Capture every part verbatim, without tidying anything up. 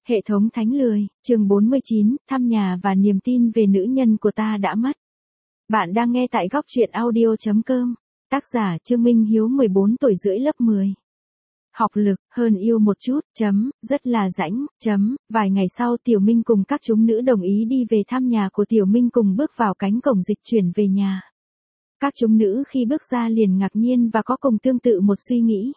Hệ thống thánh lười, chương bốn mươi chín, thăm nhà và niềm tin về nữ nhân của ta đã mất. Bạn đang nghe tại góc truyện audio chấm com. Tác giả Trương Minh Hiếu mười bốn tuổi rưỡi lớp mười. Học lực, hơn yêu một chút, chấm, rất là rãnh, chấm, vài ngày sau Tiểu Minh cùng các chúng nữ đồng ý đi về thăm nhà của Tiểu Minh cùng bước vào cánh cổng dịch chuyển về nhà. Các chúng nữ khi bước ra liền ngạc nhiên và có cùng tương tự một suy nghĩ.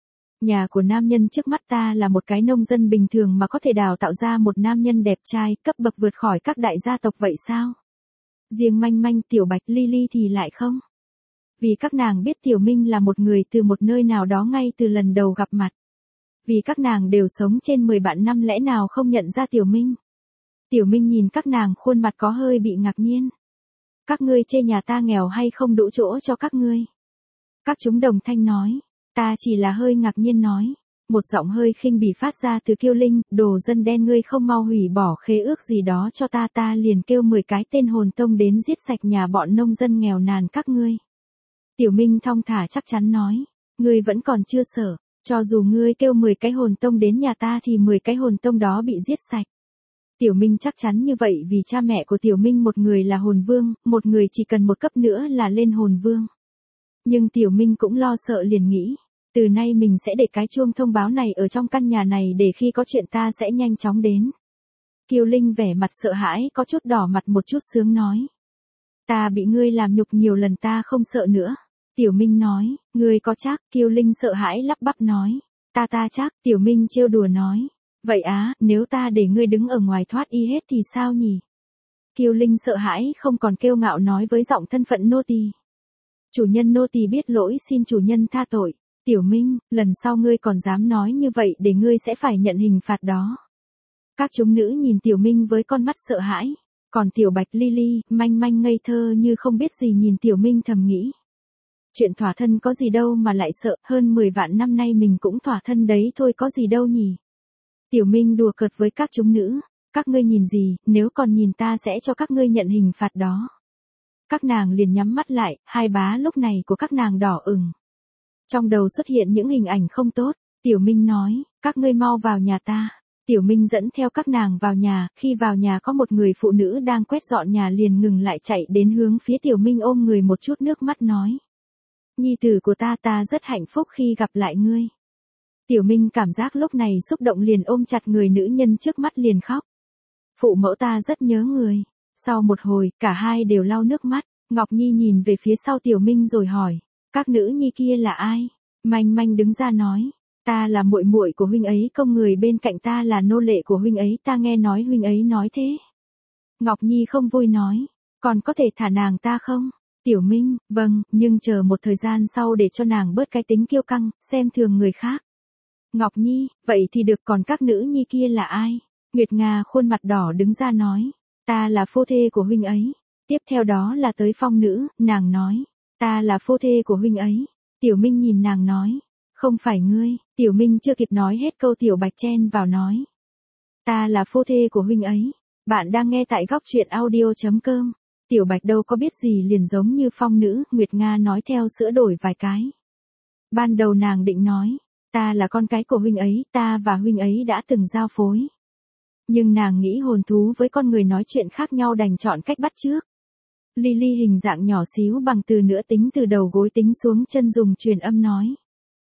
Nhà của nam nhân trước mắt ta là một cái nông dân bình thường mà có thể đào tạo ra một nam nhân đẹp trai, cấp bậc vượt khỏi các đại gia tộc vậy sao? Riêng Manh Manh, Tiểu Bạch, Lily thì lại không. Vì các nàng biết Tiểu Minh là một người từ một nơi nào đó ngay từ lần đầu gặp mặt. Vì các nàng đều sống trên mười vạn năm lẽ nào không nhận ra Tiểu Minh. Tiểu Minh nhìn các nàng khuôn mặt có hơi bị ngạc nhiên. Các ngươi chê nhà ta nghèo hay không đủ chỗ cho các ngươi? Các chúng đồng thanh nói. Ta chỉ là hơi ngạc nhiên nói. Một giọng hơi khinh bỉ phát ra từ Kiêu Linh, đồ dân đen ngươi không mau hủy bỏ khế ước gì đó cho ta, ta liền kêu mười cái tên hồn tông đến giết sạch nhà bọn nông dân nghèo nàn các ngươi. Tiểu Minh thong thả chắc chắn nói, ngươi vẫn còn chưa sợ, cho dù ngươi kêu mười cái hồn tông đến nhà ta thì mười cái hồn tông đó bị giết sạch. Tiểu Minh chắc chắn như vậy vì cha mẹ của Tiểu Minh một người là hồn vương, một người chỉ cần một cấp nữa là lên hồn vương. Nhưng Tiểu Minh cũng lo sợ liền nghĩ, từ nay mình sẽ để cái chuông thông báo này ở trong căn nhà này để khi có chuyện ta sẽ nhanh chóng đến. Kiều Linh vẻ mặt sợ hãi có chút đỏ mặt một chút sướng nói. Ta bị ngươi làm nhục nhiều lần ta không sợ nữa. Tiểu Minh nói, ngươi có chắc? Kiều Linh sợ hãi lắp bắp nói. Ta ta chắc, Tiểu Minh trêu đùa nói. Vậy á, nếu ta để ngươi đứng ở ngoài thoát y hết thì sao nhỉ? Kiều Linh sợ hãi không còn kiêu ngạo nói với giọng thân phận nô tỳ. Chủ nhân nô tỳ biết lỗi xin chủ nhân tha tội. Tiểu Minh, lần sau ngươi còn dám nói như vậy để ngươi sẽ phải nhận hình phạt đó. Các chúng nữ nhìn Tiểu Minh với con mắt sợ hãi. Còn Tiểu Bạch, Lily, Manh Manh ngây thơ như không biết gì nhìn Tiểu Minh thầm nghĩ. Chuyện thỏa thân có gì đâu mà lại sợ, hơn mười vạn năm nay mình cũng thỏa thân đấy thôi có gì đâu nhỉ. Tiểu Minh đùa cợt với các chúng nữ. Các ngươi nhìn gì, nếu còn nhìn ta sẽ cho các ngươi nhận hình phạt đó. Các nàng liền nhắm mắt lại, hai bá lúc này của các nàng đỏ ửng. Trong đầu xuất hiện những hình ảnh không tốt, Tiểu Minh nói, các ngươi mau vào nhà ta. Tiểu Minh dẫn theo các nàng vào nhà, khi vào nhà có một người phụ nữ đang quét dọn nhà liền ngừng lại chạy đến hướng phía Tiểu Minh ôm người một chút nước mắt nói. Nhi tử của ta ta rất hạnh phúc khi gặp lại ngươi. Tiểu Minh cảm giác lúc này xúc động liền ôm chặt người nữ nhân trước mắt liền khóc. Phụ mẫu ta rất nhớ người. Sau một hồi, cả hai đều lau nước mắt, Ngọc Nhi nhìn về phía sau Tiểu Minh rồi hỏi. Các nữ nhi kia là ai? Manh Manh đứng ra nói, ta là muội muội của huynh ấy, công người bên cạnh ta là nô lệ của huynh ấy, ta nghe nói huynh ấy nói thế. Ngọc Nhi không vui nói, còn có thể thả nàng ta không? Tiểu Minh, vâng, nhưng chờ một thời gian sau để cho nàng bớt cái tính kiêu căng, xem thường người khác. Ngọc Nhi, vậy thì được, còn các nữ nhi kia là ai? Nguyệt Nga khuôn mặt đỏ đứng ra nói, ta là phu thê của huynh ấy. Tiếp theo đó là tới Phong nữ, nàng nói. Ta là phu thê của huynh ấy. Tiểu Minh nhìn nàng nói. Không phải ngươi. Tiểu Minh chưa kịp nói hết câu Tiểu Bạch chen vào nói. Ta là phu thê của huynh ấy. Bạn đang nghe tại góc truyện audio chấm com. Tiểu Bạch đâu có biết gì liền giống như Phong nữ, Nguyệt Nga nói theo sửa đổi vài cái. Ban đầu nàng định nói. Ta là con cái của huynh ấy, ta và huynh ấy đã từng giao phối. Nhưng nàng nghĩ hồn thú với con người nói chuyện khác nhau đành chọn cách bắt chước. Lily hình dạng nhỏ xíu bằng từ nửa tính từ đầu gối tính xuống chân dùng truyền âm nói.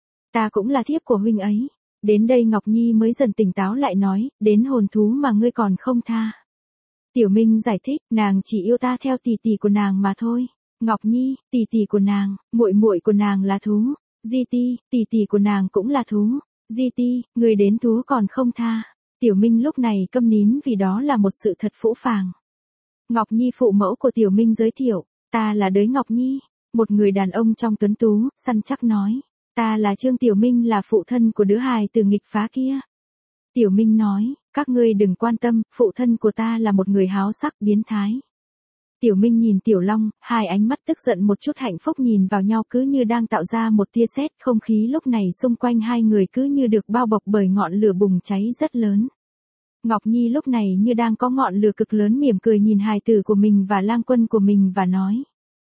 Ta cũng là thiếp của huynh ấy. Đến đây Ngọc Nhi mới dần tỉnh táo lại nói, đến hồn thú mà ngươi còn không tha. Tiểu Minh giải thích, nàng chỉ yêu ta theo tỷ tỷ của nàng mà thôi. Ngọc Nhi, tỷ tỷ của nàng, muội muội của nàng là thú. Di Ti, tỷ tỷ của nàng cũng là thú. Di Ti, người đến thú còn không tha. Tiểu Minh lúc này câm nín vì đó là một sự thật phũ phàng. Ngọc Nhi phụ mẫu của Tiểu Minh giới thiệu, ta là Đới Ngọc Nhi, một người đàn ông trong tuấn tú, săn chắc nói, ta là Trương Tiểu Minh là phụ thân của đứa hài từ nghịch phá kia. Tiểu Minh nói, các ngươi đừng quan tâm, phụ thân của ta là một người háo sắc biến thái. Tiểu Minh nhìn Tiểu Long, hai ánh mắt tức giận một chút hạnh phúc nhìn vào nhau cứ như đang tạo ra một tia sét, không khí lúc này xung quanh hai người cứ như được bao bọc bởi ngọn lửa bùng cháy rất lớn. Ngọc Nhi lúc này như đang có ngọn lửa cực lớn mỉm cười nhìn hài tử của mình và lang quân của mình và nói.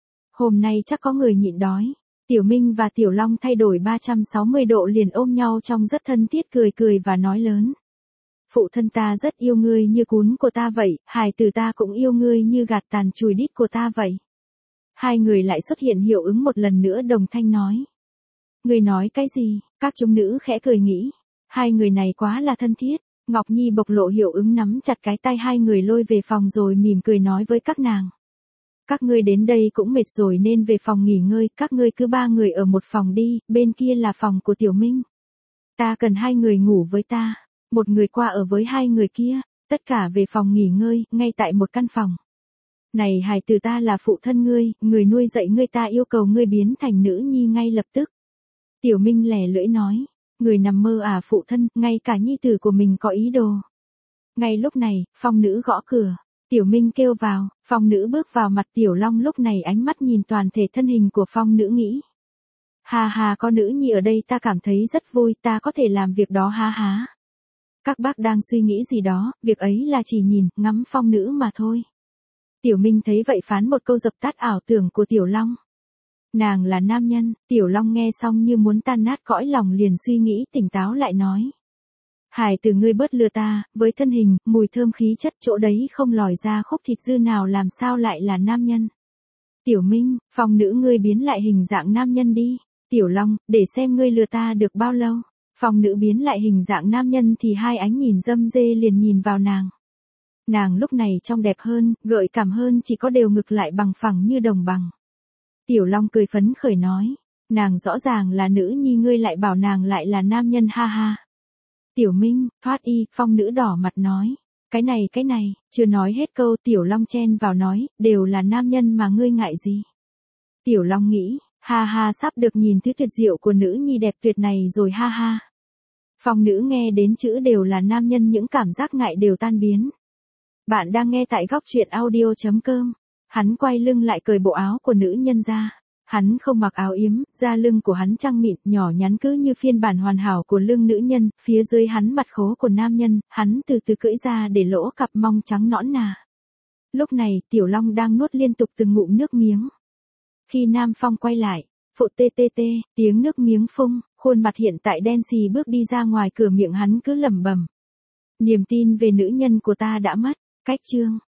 Hôm nay chắc có người nhịn đói. Tiểu Minh và Tiểu Long thay đổi ba trăm sáu mươi độ liền ôm nhau trong rất thân thiết cười cười và nói lớn. Phụ thân ta rất yêu ngươi như cún của ta vậy, hài tử ta cũng yêu ngươi như gạt tàn chùi đít của ta vậy. Hai người lại xuất hiện hiệu ứng một lần nữa đồng thanh nói. Ngươi nói cái gì? Các chúng nữ khẽ cười nghĩ. Hai người này quá là thân thiết. Ngọc Nhi bộc lộ hiệu ứng nắm chặt cái tay hai người lôi về phòng rồi mỉm cười nói với các nàng. Các ngươi đến đây cũng mệt rồi nên về phòng nghỉ ngơi, các ngươi cứ ba người ở một phòng đi, bên kia là phòng của Tiểu Minh. Ta cần hai người ngủ với ta, một người qua ở với hai người kia, tất cả về phòng nghỉ ngơi, ngay tại một căn phòng. Này hài tử, ta là phụ thân ngươi, người nuôi dạy ngươi, ta yêu cầu ngươi biến thành nữ nhi ngay lập tức. Tiểu Minh lẻ lưỡi nói, người nằm mơ à phụ thân, ngay cả nhi tử của mình có ý đồ. Ngay lúc này, Phong nữ gõ cửa. Tiểu Minh kêu vào, Phong nữ bước vào, mặt Tiểu Long lúc này ánh mắt nhìn toàn thể thân hình của Phong nữ nghĩ. Ha ha, có nữ nhi ở đây ta cảm thấy rất vui, ta có thể làm việc đó ha ha. Các bác đang suy nghĩ gì đó, việc ấy là chỉ nhìn, ngắm Phong nữ mà thôi. Tiểu Minh thấy vậy phán một câu dập tắt ảo tưởng của Tiểu Long. Nàng là nam nhân, Tiểu Long nghe xong như muốn tan nát cõi lòng, liền suy nghĩ tỉnh táo lại nói. Hải tử ngươi bớt lừa ta, với thân hình, mùi thơm khí chất chỗ đấy không lòi ra khúc thịt dư nào làm sao lại là nam nhân. Tiểu Minh, Phong nữ ngươi biến lại hình dạng nam nhân đi. Tiểu Long, để xem ngươi lừa ta được bao lâu. Phong nữ biến lại hình dạng nam nhân thì hai ánh nhìn dâm dê liền nhìn vào nàng. Nàng lúc này trông đẹp hơn, gợi cảm hơn, chỉ có đều ngực lại bằng phẳng như đồng bằng. Tiểu Long cười phấn khởi nói, nàng rõ ràng là nữ nhi ngươi lại bảo nàng lại là nam nhân ha ha. Tiểu Minh, thoát y, Phong nữ đỏ mặt nói, cái này cái này, chưa nói hết câu Tiểu Long chen vào nói, đều là nam nhân mà ngươi ngại gì. Tiểu Long nghĩ, ha ha, sắp được nhìn thứ tuyệt diệu của nữ nhi đẹp tuyệt này rồi ha ha. Phong nữ nghe đến chữ đều là nam nhân, những cảm giác ngại đều tan biến. Bạn đang nghe tại góc truyện audio chấm com. Hắn quay lưng lại cởi bộ áo của nữ nhân ra. Hắn không mặc áo yếm, da lưng của hắn trăng mịn, nhỏ nhắn cứ như phiên bản hoàn hảo của lưng nữ nhân, phía dưới hắn mặt khố của nam nhân, hắn từ từ cưỡi ra để lỗ cặp mông trắng nõn nà. Lúc này, Tiểu Long đang nuốt liên tục từng ngụm nước miếng. Khi Nam Phong quay lại, phụ tê tê tê, tiếng nước miếng phun, khuôn mặt hiện tại đen xì bước đi ra ngoài cửa, miệng hắn cứ lẩm bẩm. Niềm tin về nữ nhân của ta đã mất. Cách chương